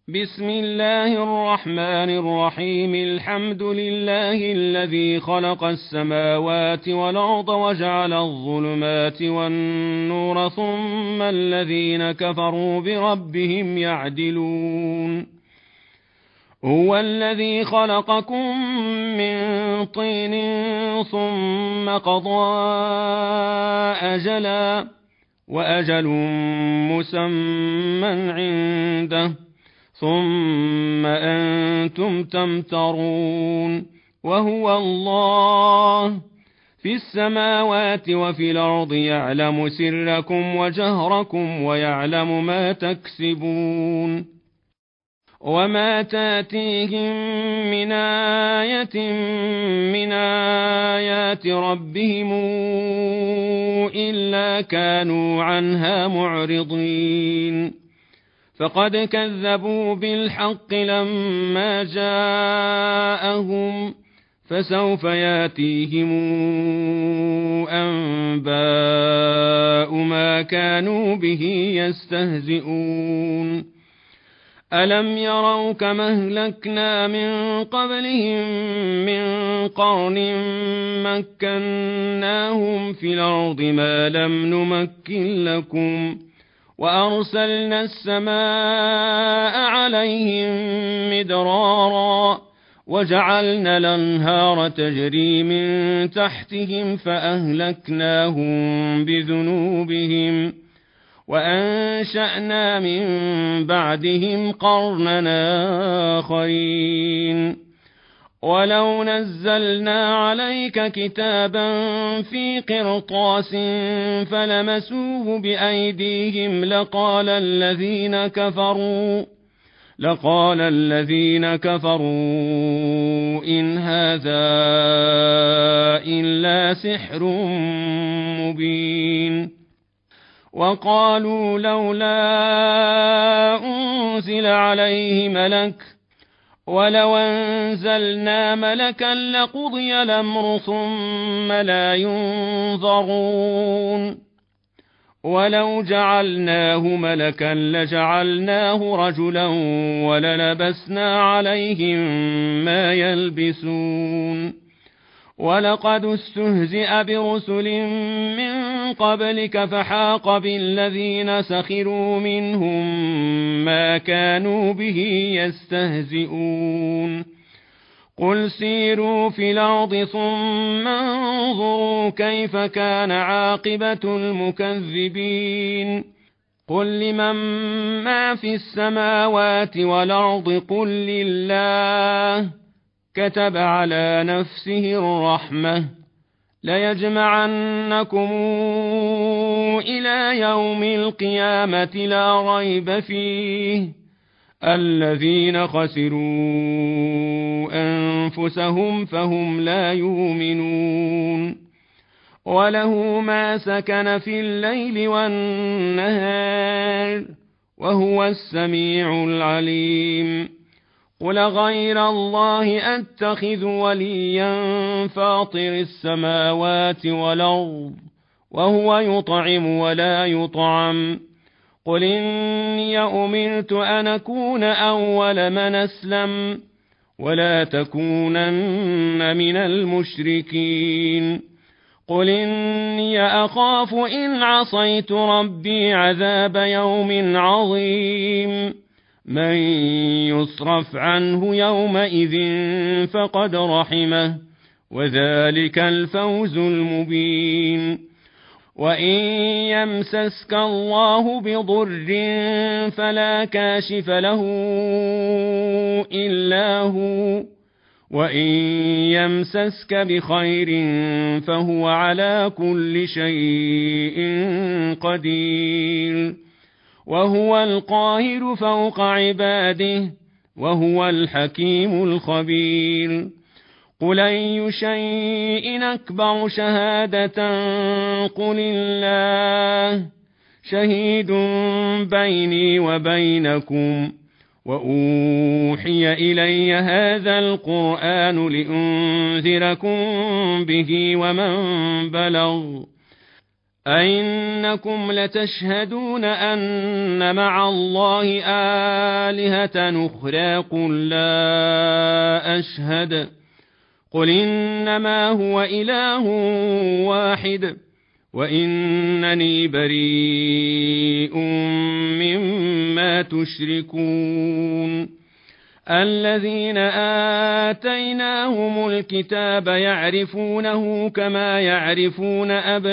بسم الله الرحمن الرحيم. الحمد لله الذي خلق السماوات والأرض وجعل الظلمات والنور ثم الذين كفروا بربهم يعدلون. هو الذي خلقكم من طين ثم قضى أجلا وأجل مسمى عنده ثم أنتم تمترون. وهو الله في السماوات وفي الأرض يعلم سركم وجهركم ويعلم ما تكسبون. وما تاتيهم من آية من آيات ربهم إلا كانوا عنها معرضين. فقد كذبوا بالحق لما جاءهم فسوف ياتيهم أنباء ما كانوا به يستهزئون. ألم يروا كما أهلكنا من قبلهم من قرن مكناهم في الأرض ما لم نمكن لكم وأرسلنا السماء عليهم مدرارا وجعلنا الأنهار تجري من تحتهم فأهلكناهم بذنوبهم وأنشأنا من بعدهم قرنا آخرين. ولو نزلنا عليك كتابا في قرطاس فلمسوه بأيديهم لقال الذين كفروا إن هذا إلا سحر مبين. وقالوا لولا أنزل عليه ملك ولو أنزلنا ملكا لقضي الأمر ثم لا ينظرون. ولو جعلناه ملكا لجعلناه رجلا وللبسنا عليهم ما يلبسون. ولقد استهزئ برسل من قبلك فحاق بالذين سخروا منهم ما كانوا به يستهزئون. قل سيروا في الأرض ثم انظروا كيف كان عاقبة المكذبين. قل لمن ما في السماوات والأرض قل لله كتب على نفسه الرحمة ليجمعنكم إلى يوم القيامة لا ريب فيه الذين خسروا أنفسهم فهم لا يؤمنون. وله ما سكن في الليل والنهار وهو السميع العليم. قل غير الله أتخذ وليا فاطر السماوات والأرض وهو يطعم ولا يطعم. قل إني أمرت أن أكون أول من أسلم ولا تكونن من المشركين. قل إني أخاف إن عصيت ربي عذاب يوم عظيم. من يصرف عنه يومئذ فقد رحمه وذلك الفوز المبين. وإن يمسسك الله بضر فلا كاشف له إلا هو وإن يمسسك بخير فهو على كل شيء قدير. وهو القاهر فوق عباده وهو الحكيم الخبير. قل أي شيء أكبر شهادة قل الله شهيد بيني وبينكم وأوحي إلي هذا القرآن لأنذركم به ومن بلغ أئنكم لتشهدون أن مع الله آلهة أخرى قل لا أشهد قل إنما هو إله واحد وإنني بريء مما تشركون الذين آتيناهم الكتاب يعرفونه كما يعرفون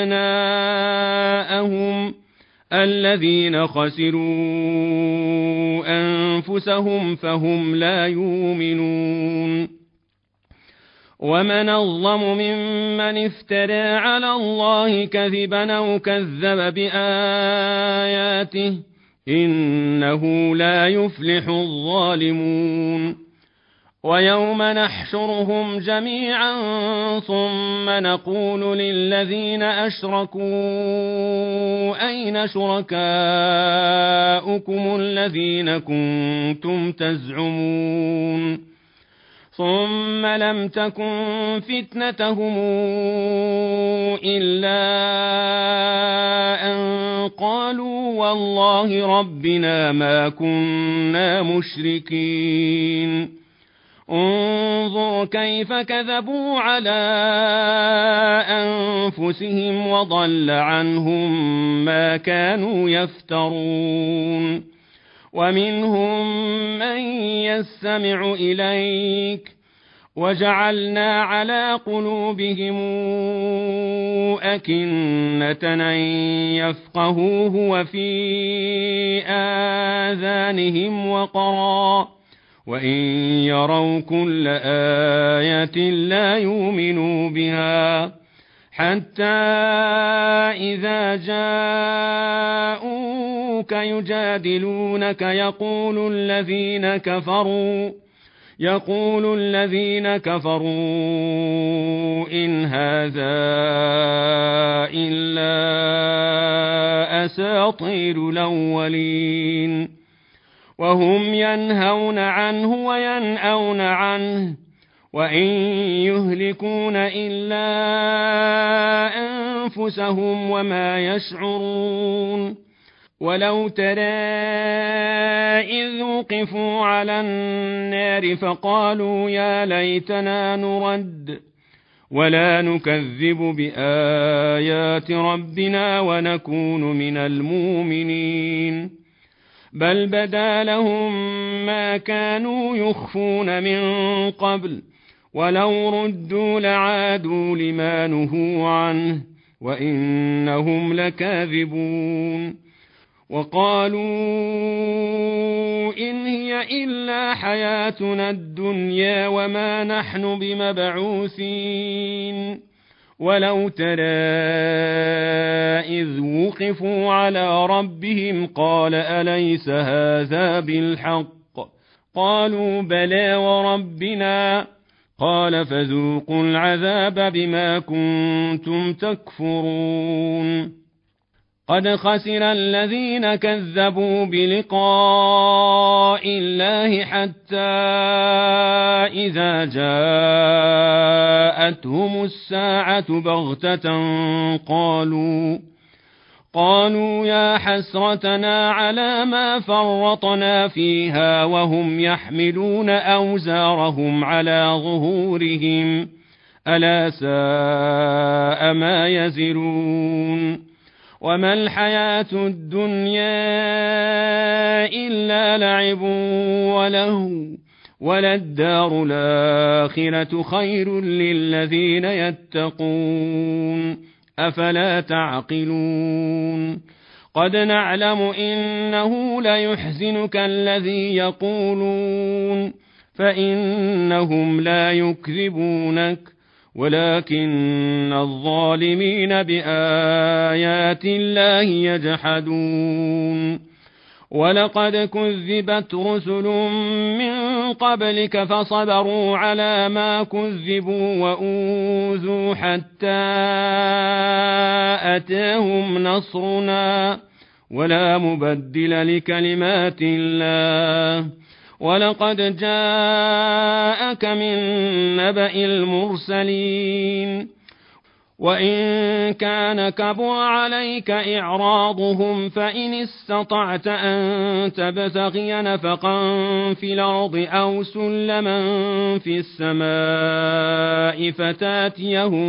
أبناءهم الذين خسروا أنفسهم فهم لا يؤمنون ومن أظلم ممن افترى على الله كذبا أو كذب بآياته إنه لا يفلح الظالمون ويوم نحشرهم جميعا ثم نقول للذين أشركوا أين شركاؤكم الذين كنتم تزعمون ثم لم تكن فتنتهم إلا أن قالوا والله ربنا ما كنا مشركين انظر كيف كذبوا على أنفسهم وضل عنهم ما كانوا يفترون ومنهم من يستمع إليك وجعلنا على قلوبهم أكنة أن يفقهوه وفي آذانهم وقرا وإن يروا كل آية لا يؤمنوا بها حتى إذا جاءوك يجادلونك يقول الذين كفروا إن هذا إلا أساطير الأولين وهم ينهون عنه وينأون عنه وإن يهلكون إلا أنفسهم وما يشعرون ولو ترى إذ وقفوا على النار فقالوا يا ليتنا نرد ولا نكذب بآيات ربنا ونكون من المؤمنين بل بدا لهم ما كانوا يخفون من قبل ولو ردوا لعادوا لما نهوا عنه وإنهم لكاذبون وقالوا إن هي إلا حياتنا الدنيا وما نحن بمبعوثين ولو ترى إذ وقفوا على ربهم قال أليس هذا بالحق قالوا بلى وربنا قال فذوقوا العذاب بما كنتم تكفرون قد خسر الذين كذبوا بلقاء الله حتى إذا جاءتهم الساعة بغتة قالوا يا حسرتنا على ما فرطنا فيها وهم يحملون أوزارهم على ظهورهم ألا ساء ما يزرون وما الحياة الدنيا إلا لعب ولهو وللدار الآخرة خير للذين يتقون أفلا تعقلون قد نعلم إنه ليحزنك الذي يقولون فإنهم لا يكذبونك ولكن الظالمين بآيات الله يجحدون ولقد كذبت رسل من قبلك فصبروا على ما كذبوا وأوذوا حتى أتاهم نصرنا ولا مبدل لكلمات الله ولقد جاءك من نبأ المرسلين وإن كان كبر عليك إعراضهم فإن استطعت أن تبتغي نفقا في الأرض أو سلما في السماء فتاتيهم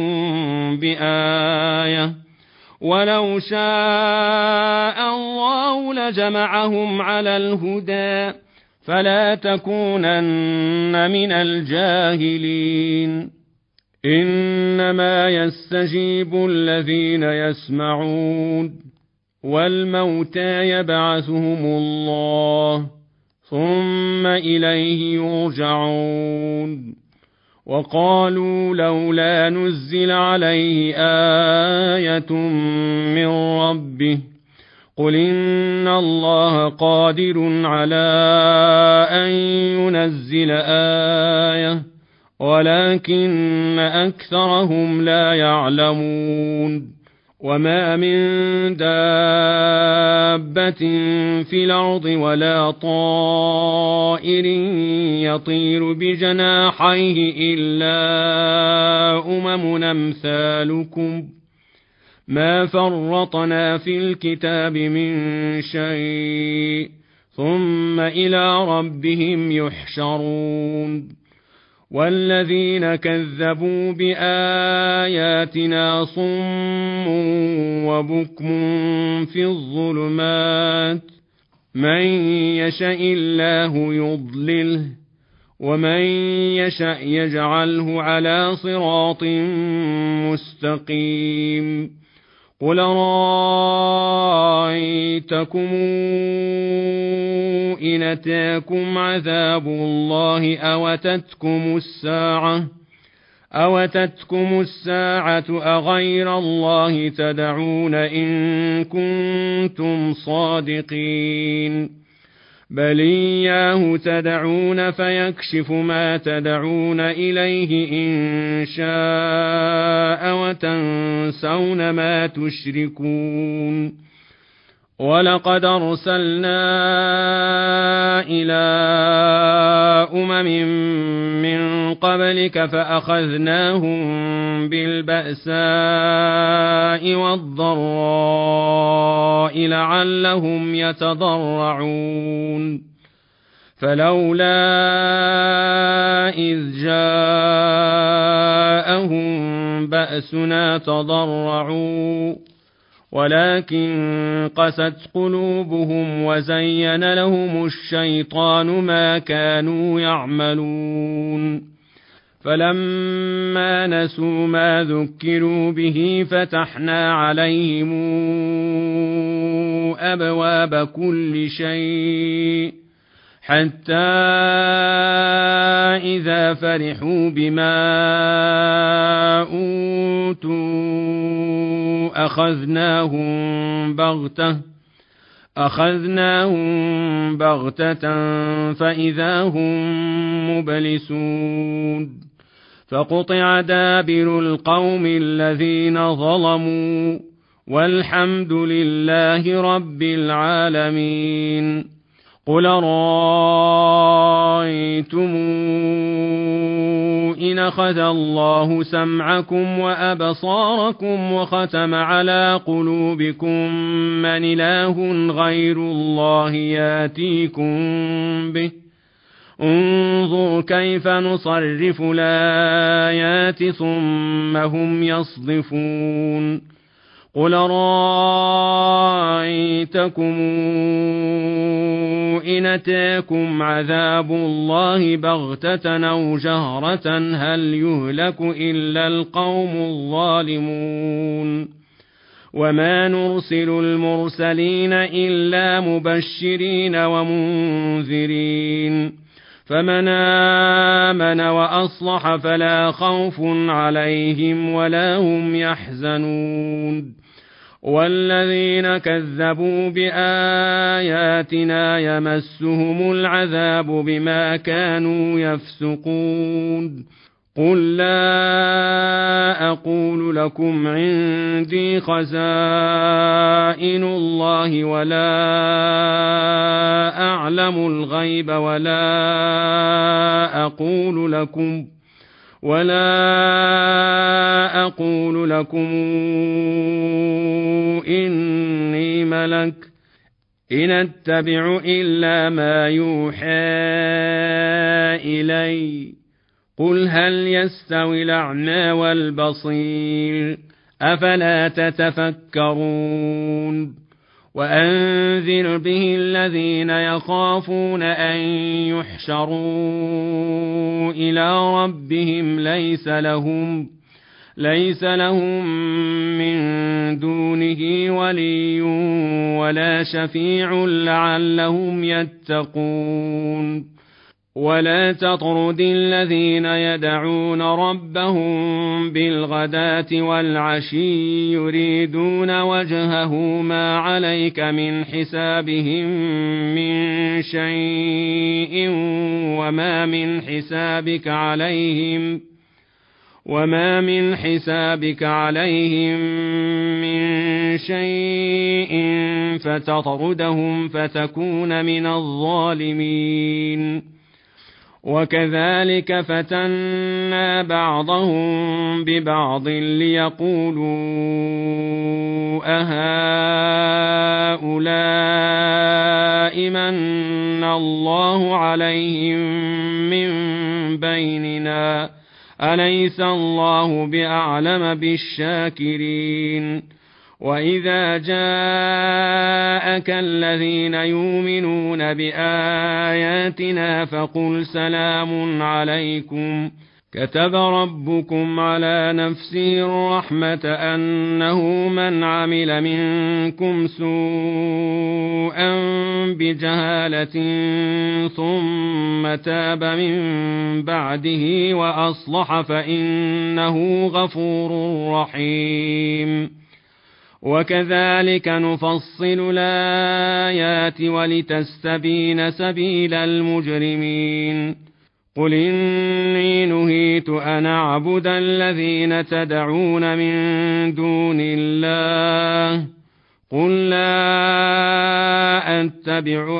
بآية ولو شاء الله لجمعهم على الهدى فلا تكونن من الجاهلين إنما يستجيب الذين يسمعون والموتى يبعثهم الله ثم إليه يرجعون وقالوا لولا نزل عليه آية من ربه قل إن الله قادر على أن ينزل آية ولكن أكثرهم لا يعلمون وما من دابة في الأرض ولا طائر يطير بجناحيه إلا أمثالكم ما فرطنا في الكتاب من شيء ثم إلى ربهم يحشرون والذين كذبوا بآياتنا صم وبكم في الظلمات من يشاء الله يضلله ومن يشاء يجعله على صراط مستقيم قل رأيتكم إن أتاكم عذاب الله أوتتكم الساعة أغير الله تدعون إن كنتم صادقين بل إياه تدعون فيكشف ما تدعون إليه إن شاء وتنسون ما تشركون ولقد أرسلنا إلى من قبلك فأخذناهم بالبأساء والضراء لعلهم يتضرعون فلولا إذ جاءهم بأسنا تضرعوا ولكن قست قلوبهم وزين لهم الشيطان ما كانوا يعملون فلما نسوا ما ذكروا به فتحنا عليهم أبواب كل شيء حتى إذا فرحوا بما أوتوا أخذناهم بغتة فإذا هم مبلسون فقطع دابر القوم الذين ظلموا والحمد لله رب العالمين قل رأيتم إن أخذ الله سمعكم وأبصاركم وختم على قلوبكم من إله غير الله ياتيكم به انظر كيف نصرف الآيات ثم هم يصدفون قل رأيتكم إن أتاكم عذاب الله بغتة أو جهرة هل يهلك إلا القوم الظالمون وما نرسل المرسلين إلا مبشرين ومنذرين فمن آمن وأصلح فلا خوف عليهم ولا هم يحزنون والذين كذبوا بآياتنا يمسهم العذاب بما كانوا يفسقون قل لا أقول لكم عندي خزائن الله ولا أعلم الغيب ولا أقول لكم إني ملك إن أتبع إلا ما يوحى إلي قل هل يستوي الأعمى والبصير أفلا تتفكرون وأنذر به الذين يخافون أن يحشروا إلى ربهم ليس لهم من دونه ولي ولا شفيع لعلهم يتقون ولا تطرد الذين يدعون ربهم بالغداة والعشي يريدون وجهه ما عليك من حسابهم من شيء وما من حسابك عليهم من شيء فتطردهم فتكون من الظالمين وكذلك فتنا بعضهم ببعض ليقولوا أهؤلاء من الله عليهم من بيننا أليس الله بأعلم بالشاكرين وإذا جاءك الذين يؤمنون بآياتنا فقل سلام عليكم كتب ربكم على نفسه الرحمة أنه من عمل منكم سوءا بجهالة ثم تاب من بعده وأصلح فإنه غفور رحيم وكذلك نفصل الآيات ولتستبين سبيل المجرمين قل إني نهيت أن أعبد الذين تدعون من دون الله قل لا أتبع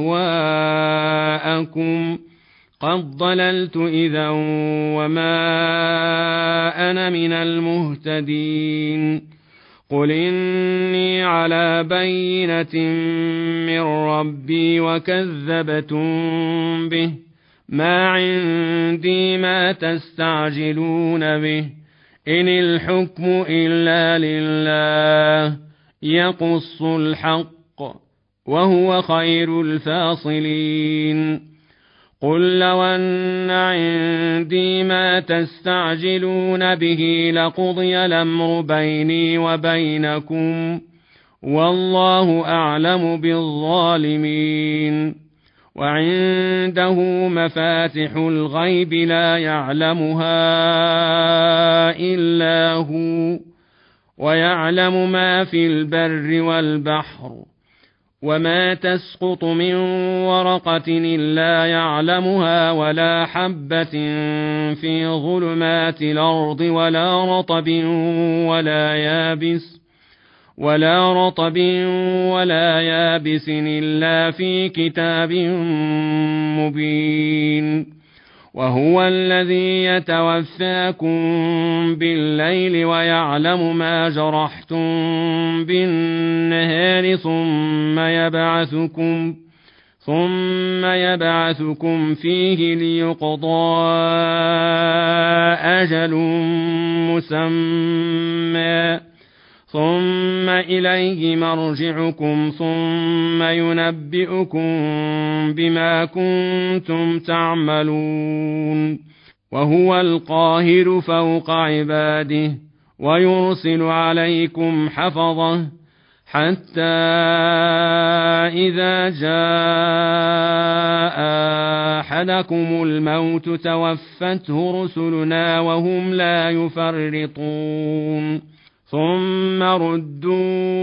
أهواءكم قد ضللت إذا وما أنا من المهتدين قل إني على بينة من ربي وكذبتم به ما عندي ما تستعجلون به إن الحكم إلا لله يقص الحق وهو خير الفاصلين قل لو أن عندي ما تستعجلون به لقضي الأمر بيني وبينكم والله أعلم بالظالمين وعنده مفاتح الغيب لا يعلمها إلا هو ويعلم ما في البر والبحر وما تسقط من ورقة إلا يعلمها ولا حبة في ظلمات الأرض ولا رطب ولا يابس إلا في كتاب مبين وهو الذي يتوفاكم بالليل ويعلم ما جرحتم بالنهار ثم يبعثكم فيه ليقضى أجل مسمى ثم إليه مرجعكم ثم ينبئكم بما كنتم تعملون وهو القاهر فوق عباده ويرسل عليكم حفظه حتى إذا جاء أحدكم الموت توفته رسلنا وهم لا يفرطون ثم ردوا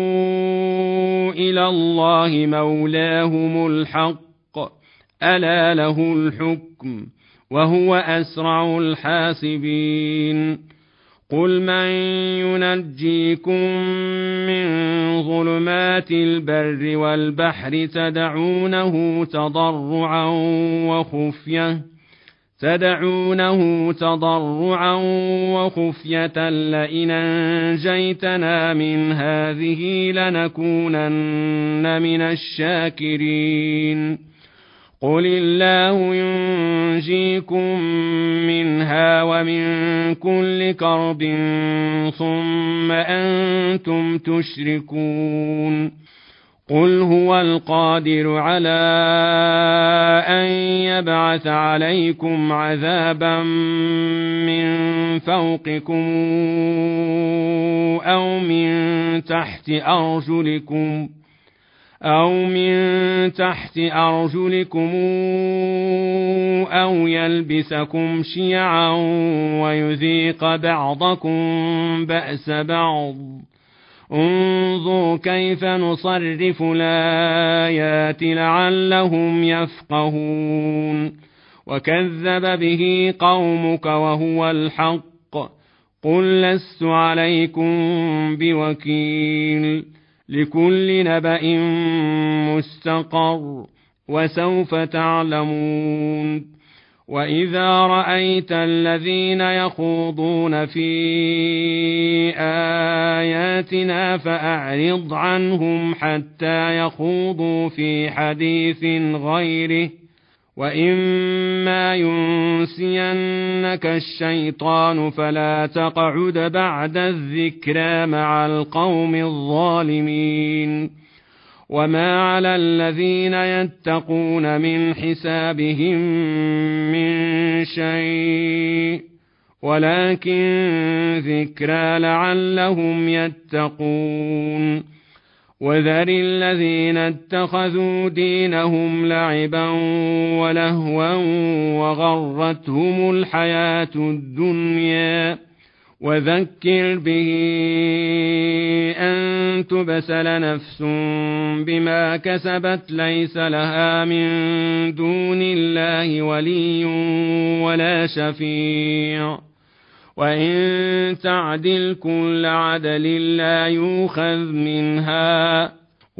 إلى الله مولاهم الحق ألا له الحكم وهو أسرع الحاسبين قل من ينجيكم من ظلمات البر والبحر تدعونه تضرعا وخفية لئن أنجيتنا من هذه لنكونن من الشاكرين قل الله ينجيكم منها ومن كل كرب ثم أنتم تشركون قل هو القادر على أن يبعث عليكم عذابا من فوقكم أو من تحت أرجلكم أو يلبسكم شيعا ويذيق بعضكم بأس بعض انظر كيف نصرف الآيات لعلهم يفقهون وكذب به قومك وهو الحق قل لست عليكم بوكيل لكل نبأ مستقر وسوف تعلمون وإذا رأيت الذين يخوضون في آياتنا فأعرض عنهم حتى يخوضوا في حديث غيره وإما ينسينك الشيطان فلا تقعد بعد الذكرى مع القوم الظالمين وما على الذين يتقون من حسابهم من شيء ولكن ذكرى لعلهم يتقون وذر الذين اتخذوا دينهم لعبا ولهوا وغرتهم الحياة الدنيا وذكر به أن تبسل نفس بما كسبت ليس لها من دون الله ولي ولا شفيع وإن تعدل كل عدل لا يؤخذ منها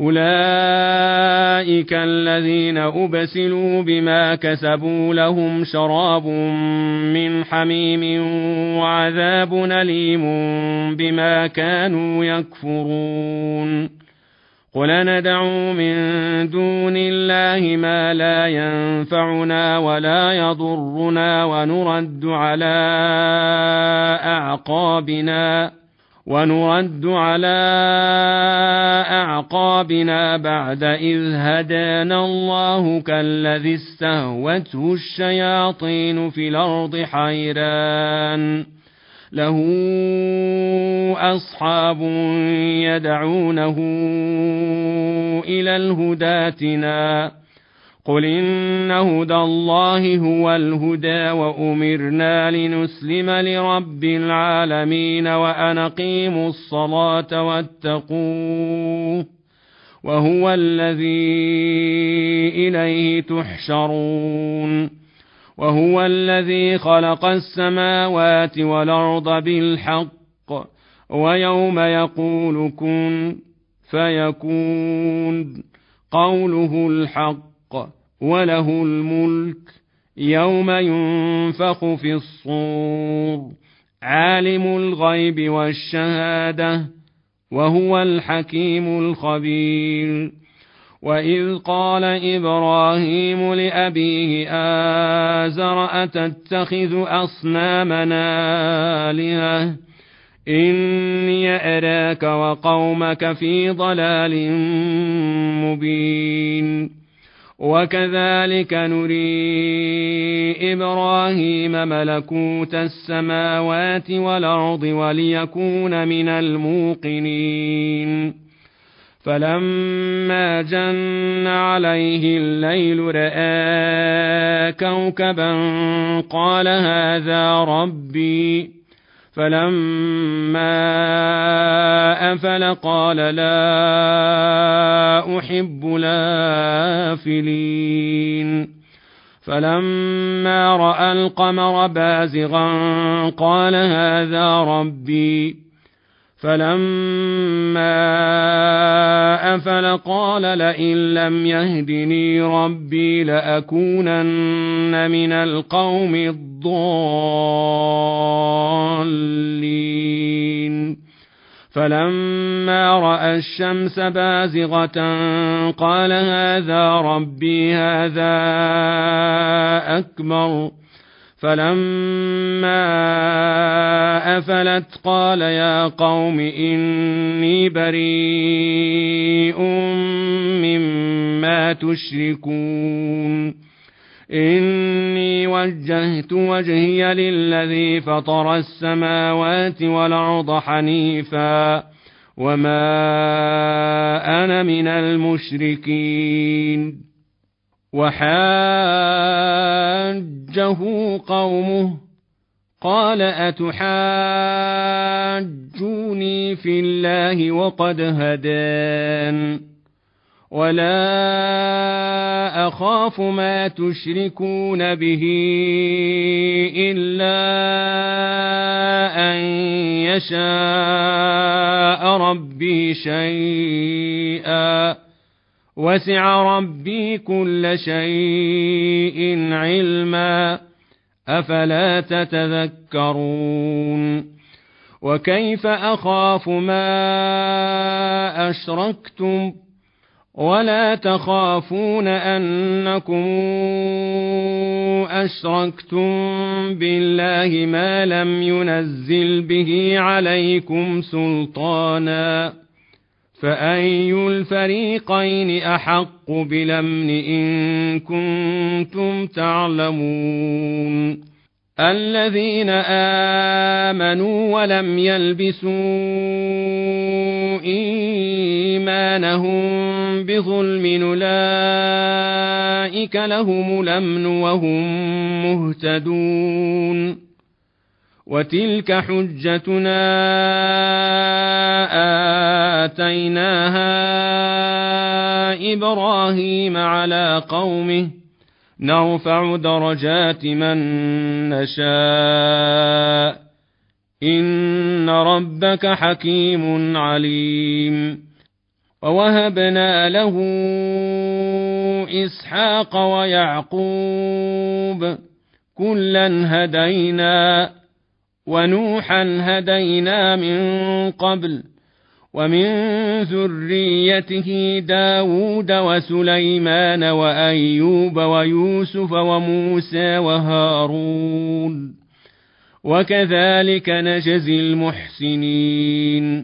أولئك الذين أبسلوا بما كسبوا لهم شراب من حميم وعذاب أليم بما كانوا يكفرون قل ندعو من دون الله ما لا ينفعنا ولا يضرنا ونرد على أعقابنا بعد إذ هدانا الله كالذي استهوته الشياطين في الأرض حيران له أصحاب يدعونه إلى الهدى ائتنا قل إن هدى الله هو الهدى وأمرنا لنسلم لرب العالمين وأن أقيموا الصلاة واتقوه وهو الذي إليه تحشرون وهو الذي خلق السماوات والأرض بالحق ويوم يقول كن فيكون قوله الحق وله الملك يوم ينفخ في الصور عالم الغيب والشهادة وهو الحكيم الخبير وإذ قال إبراهيم لأبيه آزر أتتخذ أصنامنا آلهة إني أراك وقومك في ضلال مبين وكذلك نري إبراهيم ملكوت السماوات والأرض وليكون من الموقنين فلما جن عليه الليل رأى كوكبا قال هذا ربي فلما أفل قال لا أحب الآفلين فلما رأى القمر بازغا قال هذا ربي فلما أفل قال لئن لم يهدني ربي لأكونن من القوم الضالين فلما رأى الشمس بازغة قال هذا ربي هذا أكبر فلما أفلت قال يا قوم إني بريء مما تشركون إني وجهت وجهي للذي فطر السماوات والأرض حنيفا وما أنا من المشركين وحاجه قومه قال أتحاجوني في الله وقد هدان ولا أخاف ما تشركون به إلا أن يشاء ربي شيئا وسع ربي كل شيء علما أفلا تتذكرون وكيف أخاف ما أشركتم ولا تخافون أنكم أشركتم بالله ما لم ينزل به عليكم سلطانا فأي الفريقين أحق بالأمن إن كنتم تعلمون الذين آمنوا ولم يلبسوا إيمانهم بظلم أولئك لهم الأمن وهم مهتدون وتلك حجتنا آتيناها إبراهيم على قومه نرفع درجات من نشاء إن ربك حكيم عليم ووهبنا له إسحاق ويعقوب كلا هدينا ونوحا هدينا من قبل ومن ذريته داود وسليمان وأيوب ويوسف وموسى وهارون وكذلك نجزي المحسنين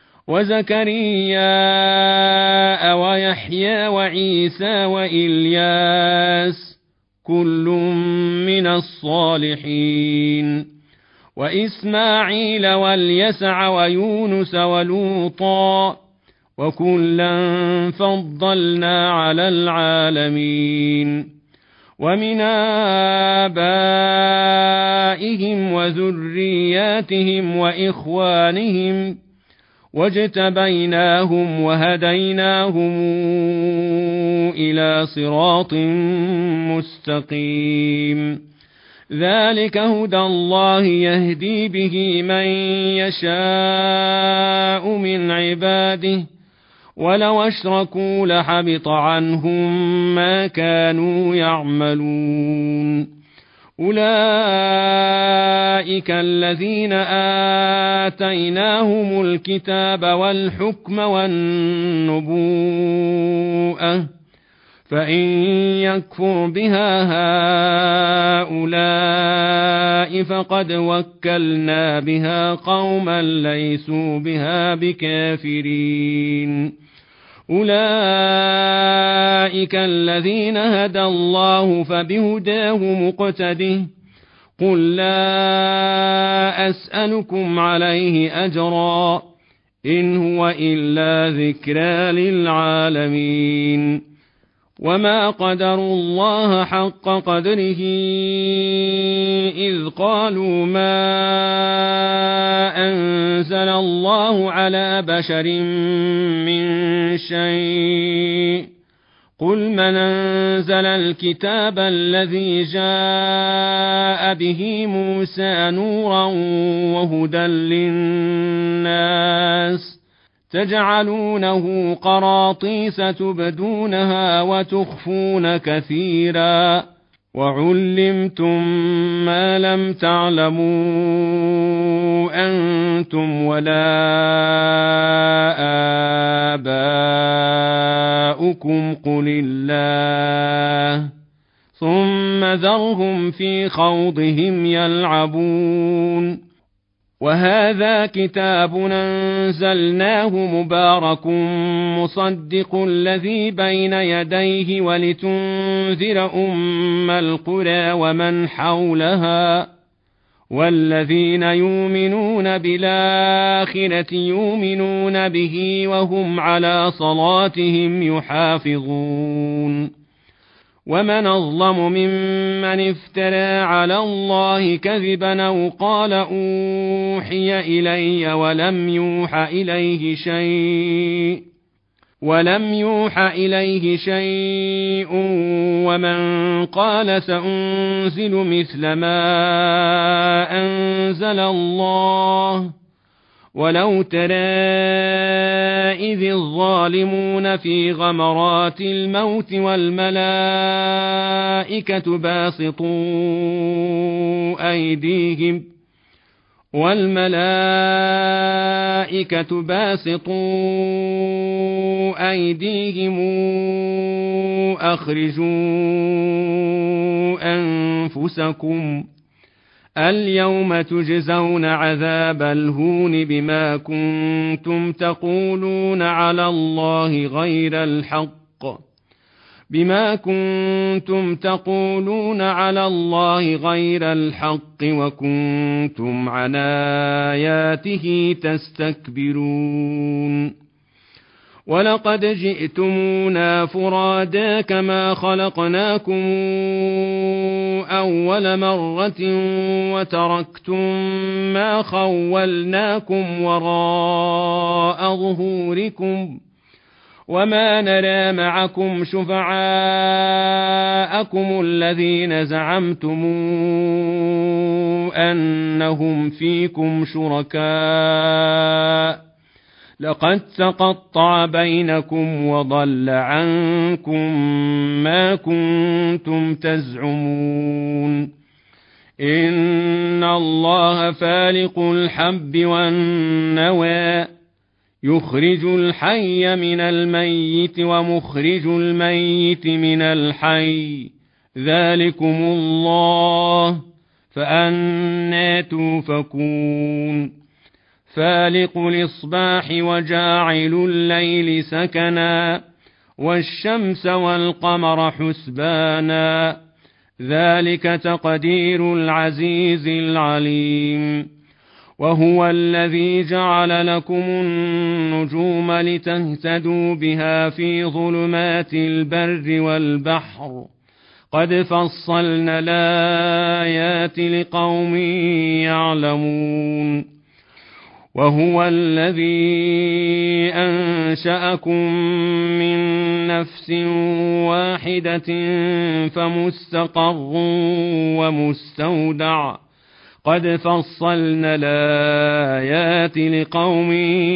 وزكريا ويحيى وعيسى وإلياس كل من الصالحين وإسماعيل واليسع ويونس ولوطا وكلا فضلنا على العالمين ومن آبائهم وذرياتهم وإخوانهم واجتبيناهم وهديناهم إلى صراط مستقيم ذلك هدى الله يهدي به من يشاء من عباده ولو أشركوا لحبط عنهم ما كانوا يعملون أولئك الذين آتيناهم الكتاب والحكم والنبوءة فإن يكفر بها هؤلاء فقد وكلنا بها قوما ليسوا بها بكافرين أولئك الذين هدى الله فبهداه مقتده قل لا أسألكم عليه أجرا إن هو إلا ذكرى للعالمين وما قدروا الله حق قدره إذ قالوا ما أنزل الله على بشر من شيء قل من أنزل الكتاب الذي جاء به موسى نورا وهدى للناس تجعلونه قراطيس تبدونها وتخفون كثيرا وعلمتم ما لم تعلموا أنتم ولا آباؤكم قل الله ثم ذرهم في خوضهم يلعبون وهذا كتاب أنزلناه مبارك مصدق الذي بين يديه ولتنذر أم القرى ومن حولها والذين يؤمنون بالآخرة يؤمنون به وهم على صلاتهم يحافظون ومن أظلم ممن افترى على الله كذبا أو قال أوحي إلي ولم يوح إليه شيء ومن قال سأنزل مثل ما أنزل الله ولو ترى إذ الظالمون في غمرات الموت والملائكة باسطوا أيديهم أخرجوا أنفسكم اليوم تجزون عذاب الهون بما كنتم تقولون على الله غير الحق وكنتم عن آياته تستكبرون ولقد جئتمونا فرادا كما خلقناكم أول مرة وتركتم ما خولناكم وراء ظهوركم وما نرى معكم شفعاءكم الذين زعمتم أنهم فيكم شركاء لقد تقطع بينكم وضل عنكم ما كنتم تزعمون إن الله فالق الحب والنوى يخرج الحي من الميت ومخرج الميت من الحي ذلكم الله فأنى توفكون فالق الإصباح وجاعل الليل سكنا والشمس والقمر حسبانا ذلك تقدير العزيز العليم وهو الذي جعل لكم النجوم لتهتدوا بها في ظلمات البر والبحر قد فصلنا الآيات لقوم يعلمون وهو الذي أنشأكم من نفس واحدة فمستقر ومستودع قد فصلنا الآيات لقوم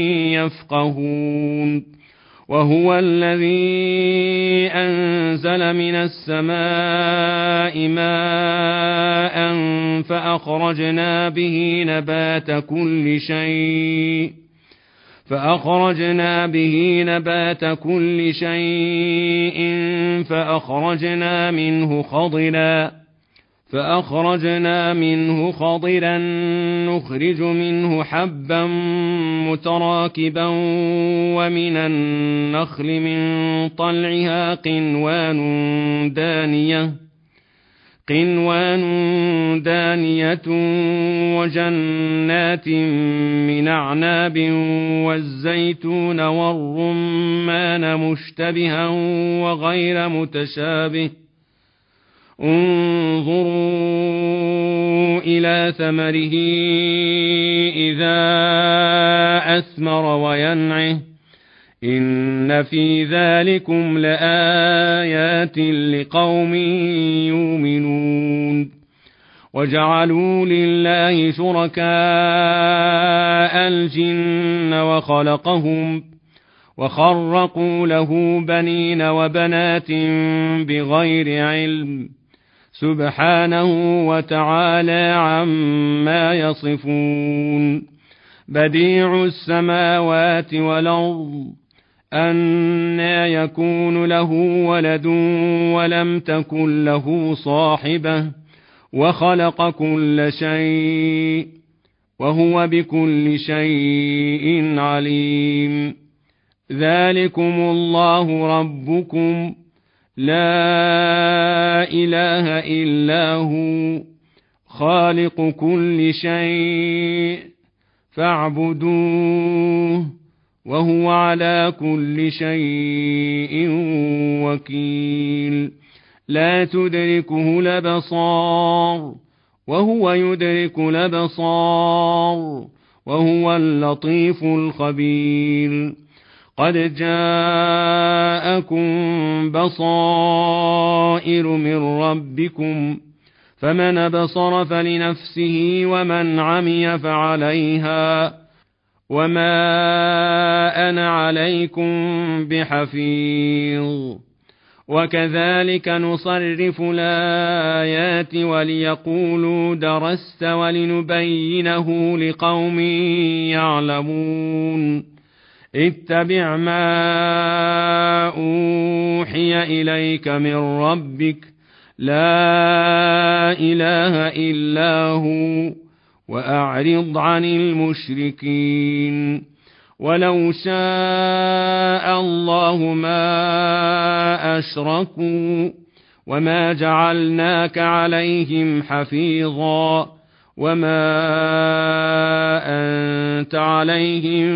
يفقهون وهو الذي أنزل من السماء ماء فأخرجنا به نبات كل شيء فأخرجنا منه خضرا نخرج منه حبا متراكبا ومن النخل من طلعها قنوان دانية وجنات من أعناب والزيتون والرمان مشتبها وغير متشابه انظروا إلى ثمره إذا أثمر وينعه إن إن في ذلكم لآيات لقوم يؤمنون وجعلوا لله شركاء الجن وخلقهم وخرقوا له بنين وبنات بغير علم سبحانه وتعالى عما يصفون بديع السماوات والأرض أنى يكون له ولد ولم تكن له صاحبة وخلق كل شيء وهو بكل شيء عليم ذلكم الله ربكم لا إله إلا هو خالق كل شيء فاعبدوه وهو على كل شيء وكيل لا تدركه الأبصار وهو يدرك الأبصار وهو اللطيف الخبير قد جاءكم بصائر من ربكم فمن أبصر فلنفسه ومن عمي فعليها وما أنا عليكم بحفيظ وكذلك نصرف الآيات وليقولوا درست ولنبينه لقوم يعلمون اتبع ما أوحي إليك من ربك لا إله إلا هو وأعرض عن المشركين ولو شاء الله ما أشركوا وما جعلناك عليهم حفيظا وما أنت عليهم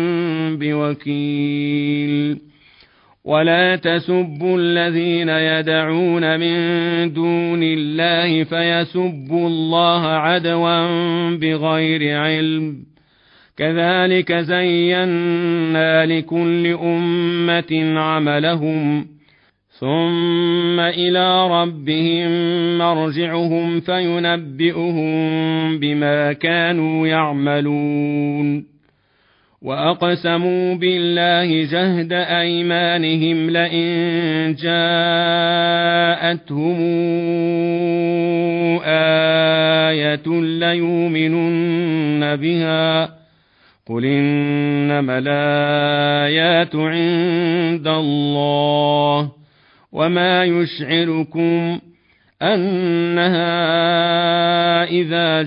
بوكيل ولا تسبوا الذين يدعون من دون الله فيسبوا الله عدوا بغير علم كذلك زينا لكل أمة عملهم ثم إلى ربهم مرجعهم فينبئهم بما كانوا يعملون وأقسموا بالله جهد أيمانهم لئن جاءتهم آية ليؤمنن بها قل إنما الآيات عند الله وما يشعركم أنها إذا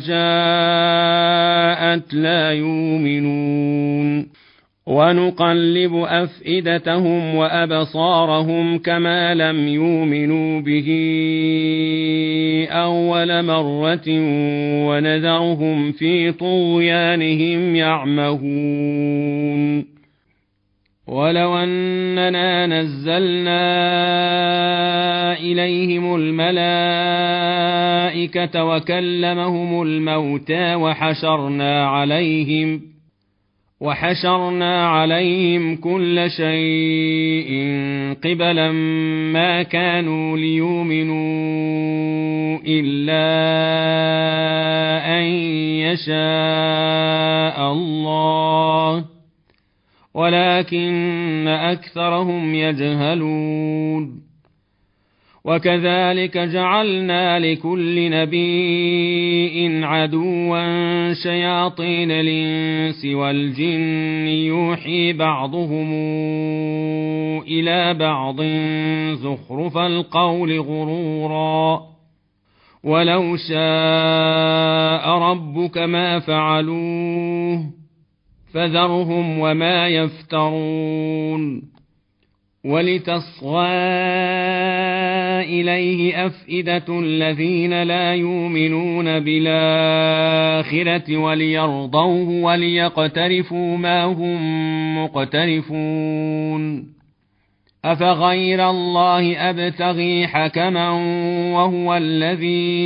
جاءت لا يؤمنون ونقلب أفئدتهم وأبصارهم كما لم يؤمنوا به أول مرة ونذرهم في طغيانهم يعمهون ولو أننا نزلنا إليهم الملائكة وكلمهم الموتى وحشرنا عليهم كل شيء قبلا ما كانوا ليؤمنوا إلا أن يشاء الله ولكن أكثرهم يجهلون وكذلك جعلنا لكل نبي عدوا شياطين الإنس والجن يوحي بعضهم إلى بعض زخرف القول غرورا ولو شاء ربك ما فعلوه فذرهم وما يفترون ولتصغى إليه أفئدة الذين لا يؤمنون بالآخرة وليرضوه وليقترفوا ما هم مقترفون أفغير الله أبتغي حكما وهو الذي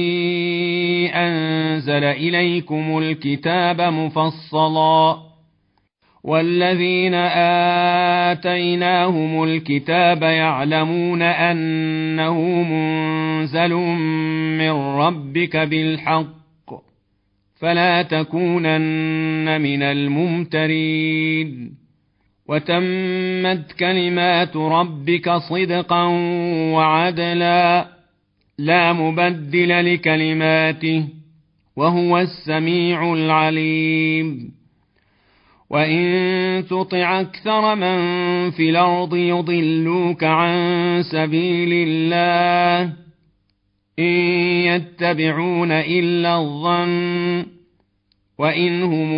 أنزل إليكم الكتاب مفصلا والذين آتيناهم الكتاب يعلمون أنه منزل من ربك بالحق فلا تكونن من الممترين وتمت كلمات ربك صدقا وعدلا لا مبدل لكلماته وهو السميع العليم وإن تطع أكثر من في الأرض يضلوك عن سبيل الله إن يتبعون إلا الظن وإن هم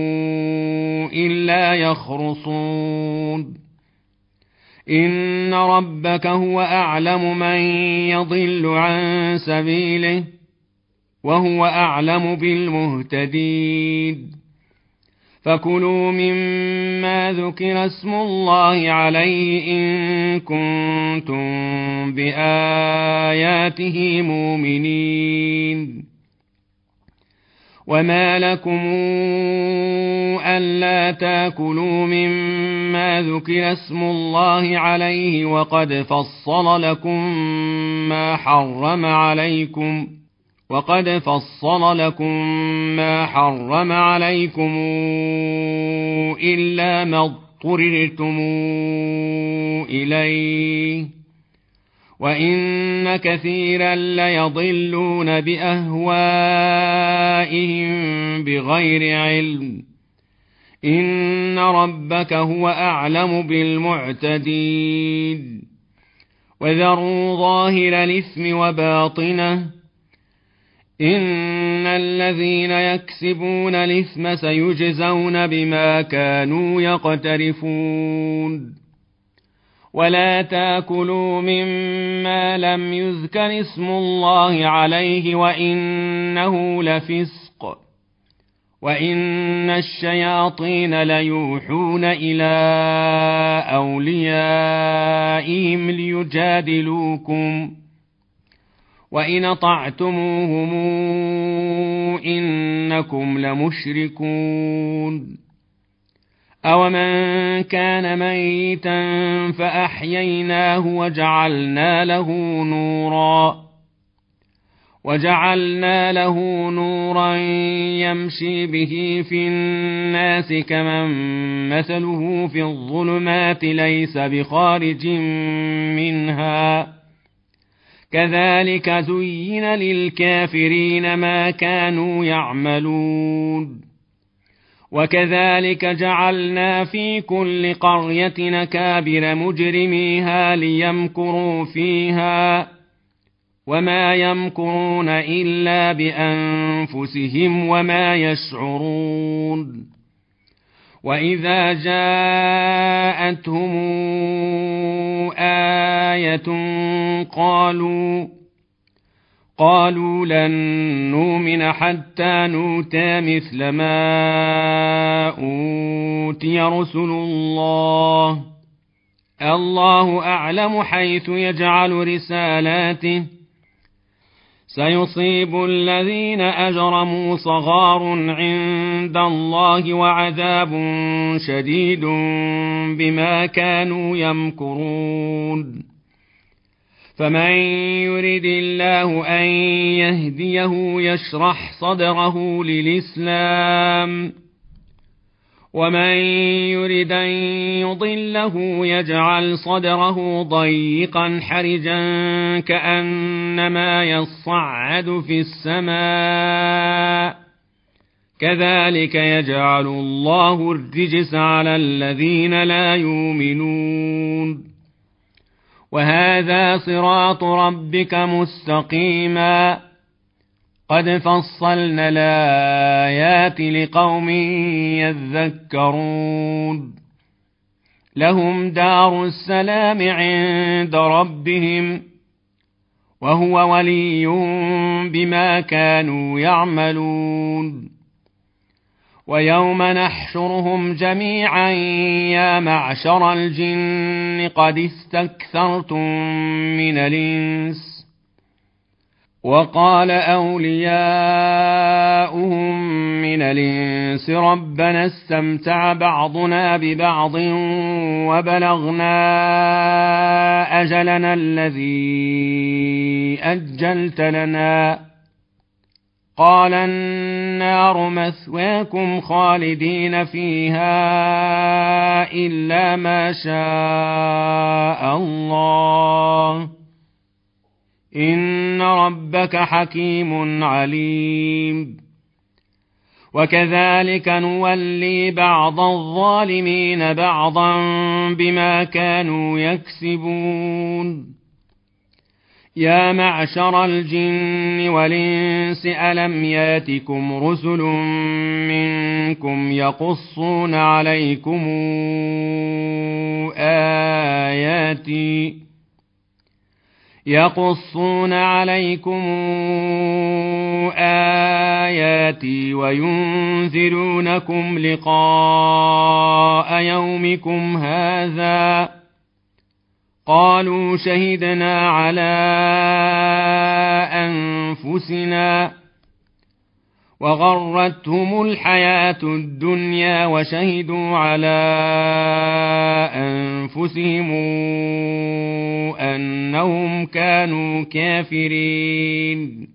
إلا يخرصون إن ربك هو أعلم من يضل عن سبيله وهو أعلم بالمهتدين فكلوا مما ذكر اسم الله عليه إن كنتم بآياته مؤمنين وما لكم ألا تاكلوا مما ذكر اسم الله عليه وقد فصل لكم ما حرم عليكم إلا ما اضطررتم إليه وإن كثيرا ليضلون بأهوائهم بغير علم إن ربك هو أعلم بالمعتدين وذروا ظاهر الإثم وباطنه إن الذين يكسبون الإثم سيجزون بما كانوا يقترفون ولا تاكلوا مما لم يذكر اسم الله عليه وإنه لفسق وإن الشياطين ليوحون إلى أوليائهم ليجادلوكم وإن أطعتموهم إنكم لمشركون أومن كان ميتا فأحييناه وجعلنا له نورا يمشي به في الناس كمن مثله في الظلمات ليس بخارج منها كذلك زين للكافرين ما كانوا يعملون وكذلك جعلنا في كل قرية أكابر مجرميها ليمكروا فيها وما يمكرون إلا بأنفسهم وما يشعرون وإذا جاءتهم آية قالوا لن نؤمن حتى نؤتى مثل ما أوتي رسل الله أعلم حيث يجعل رسالاته سيصيب الذين أجرموا صغار عند الله وعذاب شديد بما كانوا يمكرون فمن يرد الله أن يهديه يشرح صدره للإسلام ومن يرد أن يضله يجعل صدره ضيقا حرجا كأنما يصعد في السماء كذلك يجعل الله الرجس على الذين لا يؤمنون وهذا صراط ربك مستقيما قد فصلنا الآيات لقوم يذكرون لهم دار السلام عند ربهم وهو ولي بما كانوا يعملون ويوم نحشرهم جميعا يا معشر الجن قد استكثرتم من الإنس وقال أولياؤهم من الإنس ربنا استمتع بعضنا ببعض وبلغنا أجلنا الذي أجلت لنا قال النار مثواكم خالدين فيها إلا ما شاء الله إن ربك حكيم عليم. وكذلك نولي بعض الظالمين بعضا بما كانوا يكسبون. يا معشر الجن والإنس ألم ياتكم رسل منكم يقصون عليكم آياتي وينذرونكم لقاء يومكم هذا قالوا شهدنا على أنفسنا وغرتهم الحياة الدنيا وشهدوا على أنفسهم أنهم كانوا كافرين.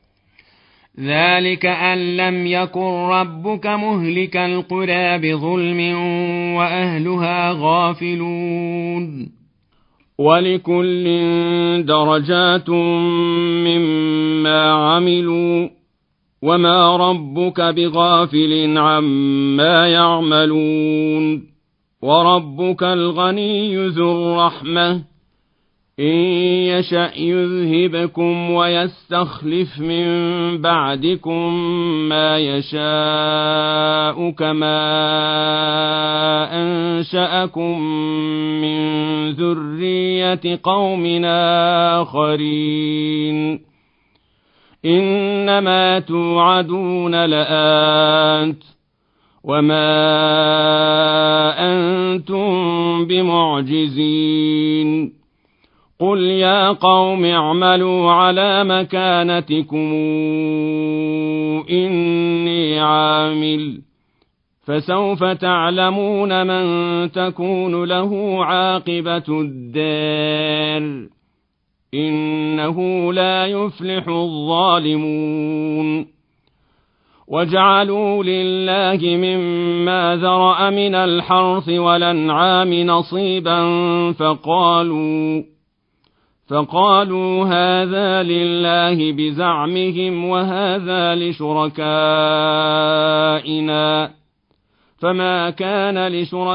ذلك أن لم يكن ربك مهلك القرى بظلم وأهلها غافلون. ولكل درجات مما عملوا وما ربك بغافل عما يعملون. وربك الغني ذو الرحمة إن يشأ يذهبكم ويستخلف من بعدكم ما يشاء كما أنشأكم من ذرية قوم آخرين. إنما توعدون لآت وما أنتم بمعجزين. قل يا قوم اعملوا على مكانتكم إني عامل فسوف تعلمون من تكون له عاقبة الدار إنه لا يفلح الظالمون. وجعلوا لله مما ذرأ من الحرث والأنعام نصيبا فقالوا هذا لله بزعمهم وهذا لشركائنا فما كان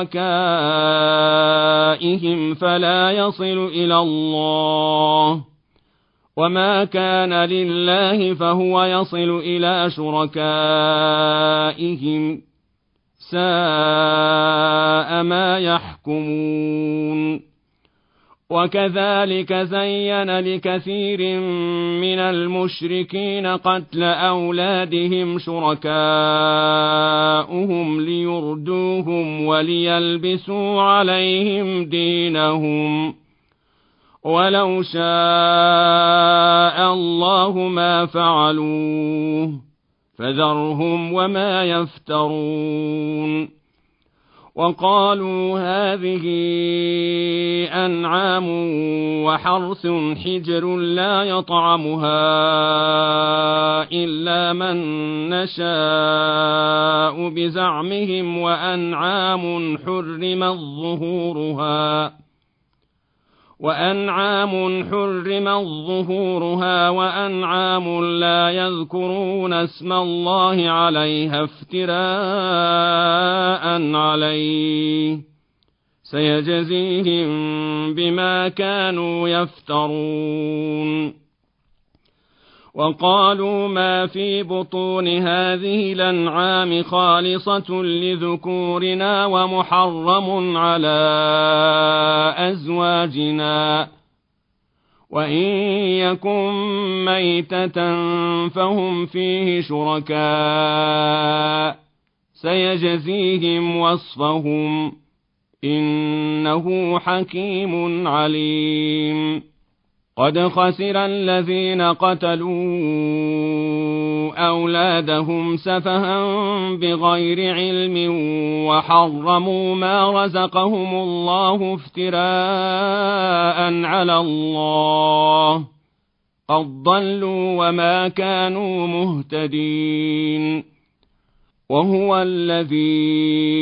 لشركائهم فلا يصل إلى الله وما كان لله فهو يصل إلى شركائهم ساء ما يحكمون. وكذلك زين لكثير من المشركين قتل أولادهم شركاؤهم ليردوهم وليلبسوا عليهم دينهم ولو شاء الله ما فعلوه فذرهم وما يفترون. وقالوا هذه أنعام وحرث حجر لا يطعمها إلا من نشاء بزعمهم وأنعام حرمت ظهورها وأنعام لا يذكرون اسم الله عليها افتراء عليه سيجزيهم بما كانوا يفترون. وقالوا ما في بطون هذه الأنعام خالصة لذكورنا ومحرم على أزواجنا وإن يكن ميتة فهم فيه شركاء سيجزيهم وصفهم إنه حكيم عليم. قد خسر الذين قتلوا أولادهم سفها بغير علم وحرموا ما رزقهم الله افتراء على الله قد ضلوا وما كانوا مهتدين. وهو الذي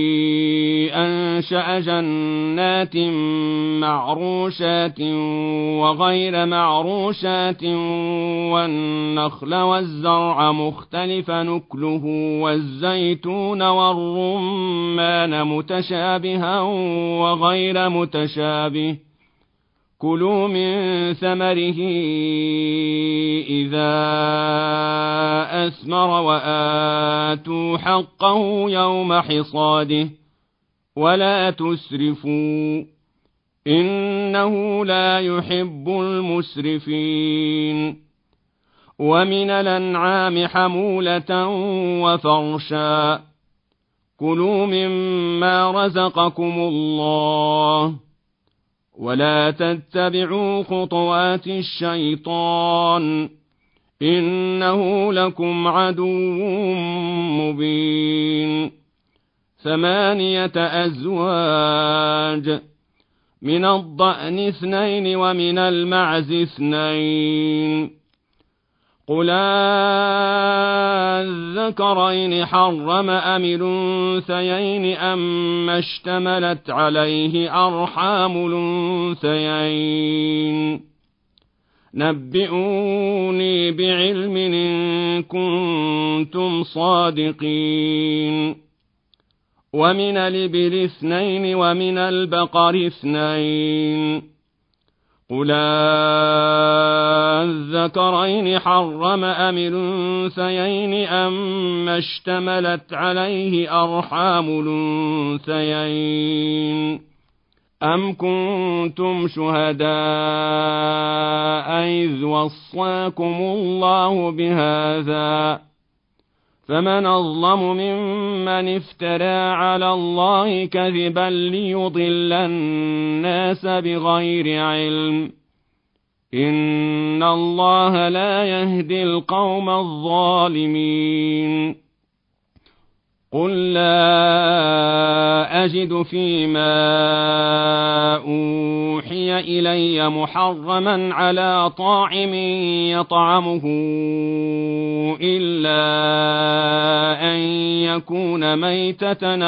أنشأ جنات معروشات وغير معروشات والنخل والزرع مختلف نكله والزيتون والرمان متشابها وغير متشابه كلوا من ثمره إذا أثمر وآتوا حقه يوم حصاده ولا تسرفوا إنه لا يحب المسرفين. ومن الأنعام حمولة وفرشا كلوا مما رزقكم الله ولا تتبعوا خطوات الشيطان إنه لكم عدو مبين. 8 أزواج من الضأن 2 ومن المعز 2 قل الذكرين حرم أم الأنثيين أما اشتملت عليه أرحام الأنثيين نبئوني بعلم إن كنتم صادقين. ومن الإبل 2 ومن البقر 2 قل الذكرين حرم أم الأنثيين أما اشتملت عليه أرحام الأنثيين أم كنتم شهداء إذ وصاكم الله بهذا فمن أظلم ممن افترى على الله كذبا ليضل الناس بغير علم إن الله لا يهدي القوم الظالمين. قل لا أجد فيما أوحي إلي محرما على طاعم يطعمه إلا أن يكون ميتة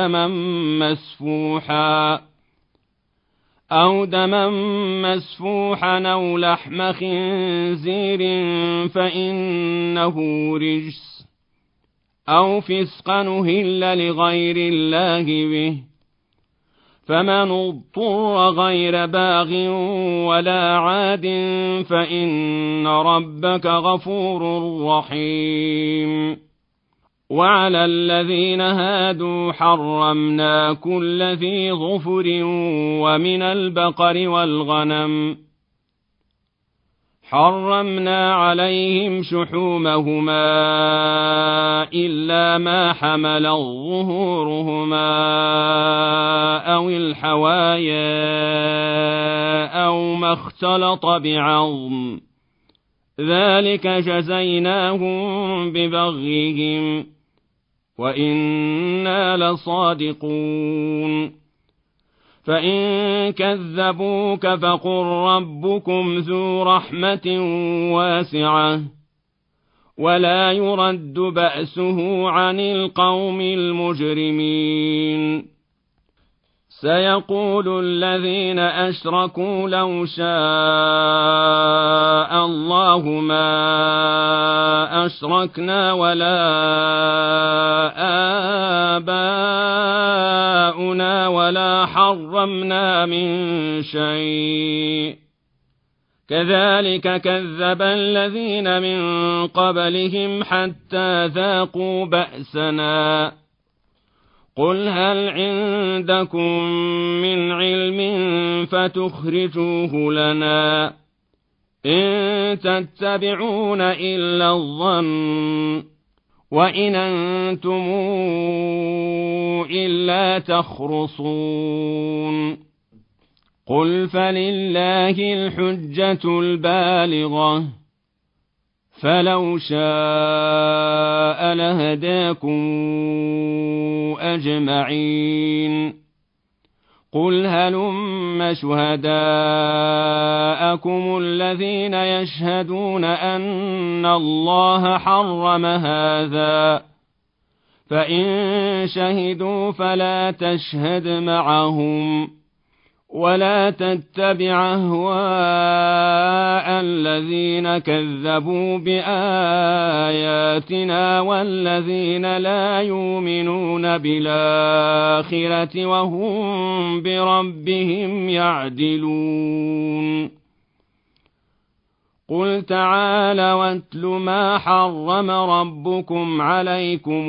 أو دما مسفوحا أو لحم خنزير فإنه رجس أو فسقا أهل لغير الله به فمن اضطر غير باغ ولا عاد فإن ربك غفور رحيم. وعلى الذين هادوا حرمنا كل ذي ظفر ومن البقر والغنم حرمنا عليهم شحومهما إلا ما حمل ظهورهما أو الحوايا أو ما اختلط بعظم ذلك جزيناهم ببغيهم وإنا لصادقون. فإن كذبوك فقل ربكم ذو رحمة واسعة ولا يرد بأسه عن القوم المجرمين. سيقول الذين أشركوا لو شاء الله ما أشركنا ولا آباؤنا ولا حرمنا من شيء كذلك كذب الذين من قبلهم حتى ذاقوا بأسنا. قل هل عندكم من علم فتخرجوه لنا إن تتبعون إلا الظن وإن أنتم إلا تخرصون. قل فلله الحجة البالغة فلو شاء لهداكم أجمعين قل هلم شهداءكم الذين يشهدون أن الله حرم هذا فإن شهدوا فلا تشهد معهم ولا تتبع أهواء الذين كذبوا بآياتنا والذين لا يؤمنون بالآخرة وهم بربهم يعدلون قل تعالوا واتل ما حرم ربكم عليكم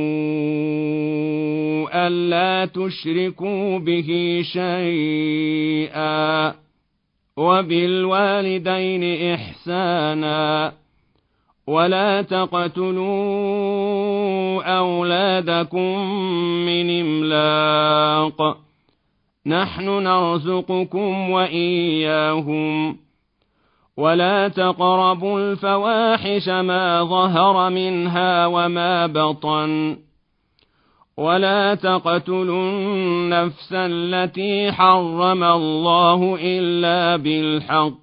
ألا تشركوا به شيئا وبالوالدين إحسانا ولا تقتلوا أولادكم من إملاق نحن نرزقكم وإياهم ولا تقربوا الفواحش ما ظهر منها وما بطن ولا تقتلوا النفس التي حرم الله إلا بالحق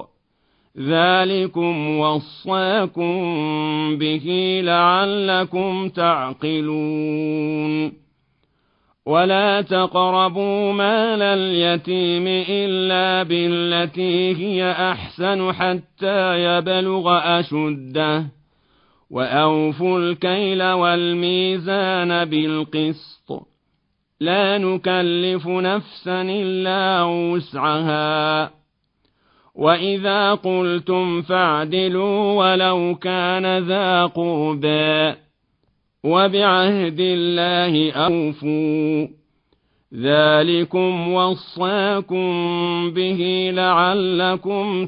ذلكم وصاكم به لعلكم تعقلون ولا تقربوا مال اليتيم إلا بالتي هي أحسن حتى يبلغ أشده وأوفوا الكيل والميزان بالقسط لا نكلف نفسا إلا وسعها وإذا قلتم فاعدلوا ولو كان ذا قربى وبعهد الله أوفوا ذلكم وصاكم به لعلكم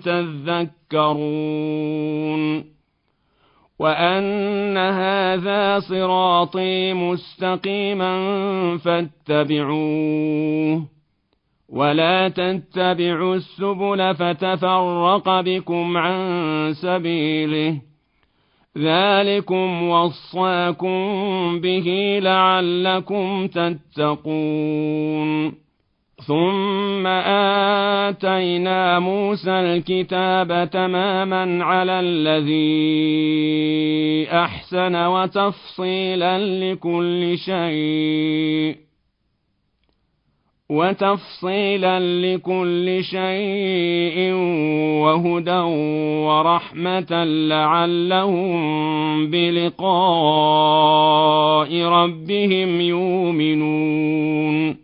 تذكرون وأن هذا صراطي مستقيما فاتبعوه ولا تتبعوا السبل فتفرق بكم عن سبيله ذلكم وصاكم به لعلكم تتقون ثم آتينا موسى الكتاب تماما على الذي أحسن وتفصيلا لكل شيء وهدى ورحمة لعلهم بلقاء ربهم يؤمنون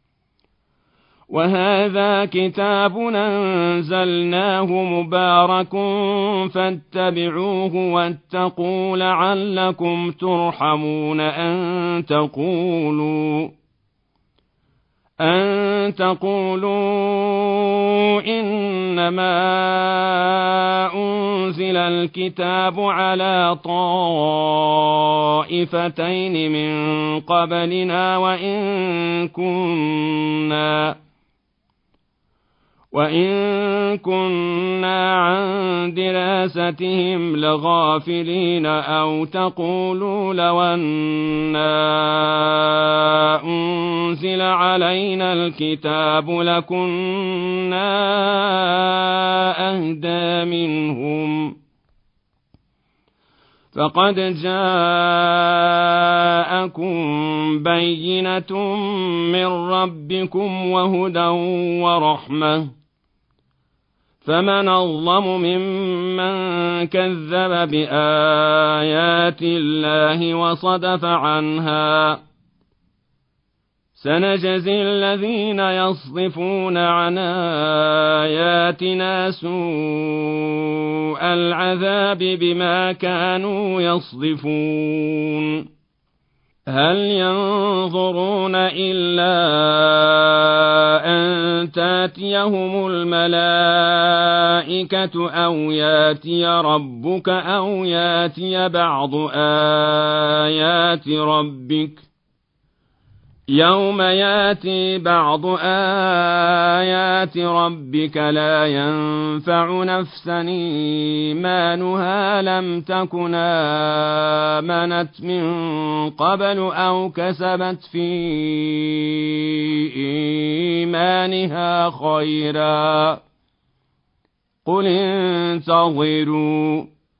وهذا كتاب أنزلناه مبارك فاتبعوه واتقوا لعلكم ترحمون أن تقولوا إنما أنزل الكتاب على طائفتين من قبلنا وإن كنا عن دراستهم لغافلين أو تقولوا لو أنا أنزل علينا الكتاب لكنا أهدى منهم فقد جاءكم بينة من ربكم وهدى ورحمة فمن أظلم ممن كذب بآيات الله وصدف عنها سنجزي الذين يصدفون عن آياتنا سوء العذاب بما كانوا يصدفون هل ينظرون إلا أن تاتيهم الملائكة أو ياتي ربك أو ياتي بعض آيات ربك يوم ياتي بعض آيات ربك لا ينفع نفسا إيمانها لم تكن آمنت من قبل أو كسبت في إيمانها خيرا قل انتظروا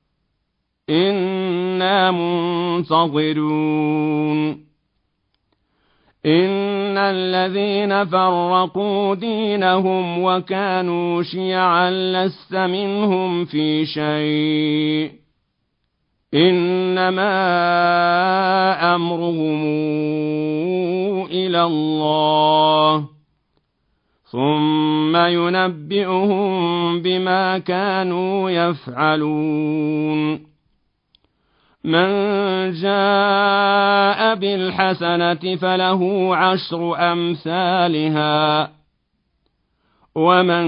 إنا منتظرون إن الذين فرقوا دينهم وكانوا شيعا لست منهم في شيء إنما أمرهم إلى الله ثم ينبئهم بما كانوا يفعلون من جاء بالحسنة فله 10 أمثالها ومن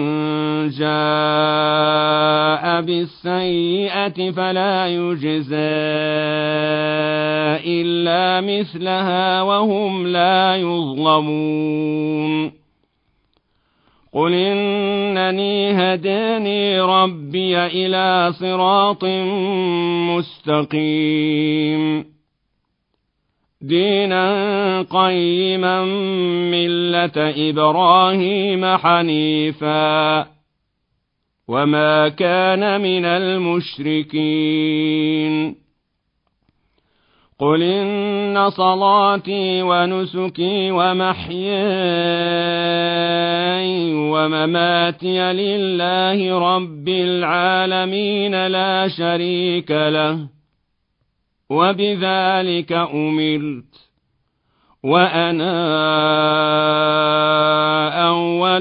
جاء بالسيئة فلا يجزى إلا مثلها وهم لا يظلمون قل إنني هداني ربي إلى صراط مستقيم دينا قيما ملة إبراهيم حنيفا وما كان من المشركين قل إن صلاتي ونسكي ومحياي ومماتي لله رب العالمين لا شريك له وبذلك أمرت وأنا أول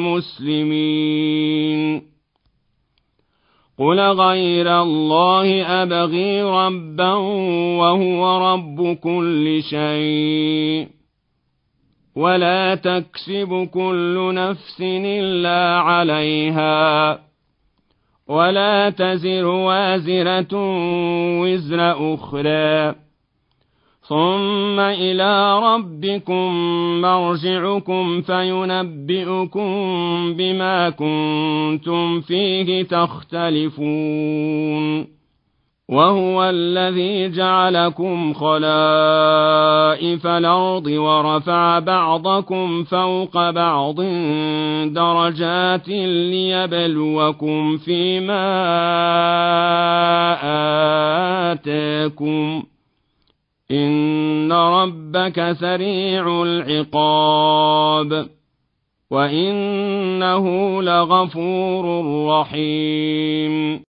المسلمين قل غير الله أبغي ربا وهو رب كل شيء ولا تكسب كل نفس إلا عليها ولا تزر وازرة وزر أخرى ثم إلى ربكم مرجعكم فينبئكم بما كنتم فيه تختلفون وهو الذي جعلكم خلائف الأرض ورفع بعضكم فوق بعض درجات ليبلوكم فيما آتاكم إن ربك سريع العقاب وإنه لغفور رحيم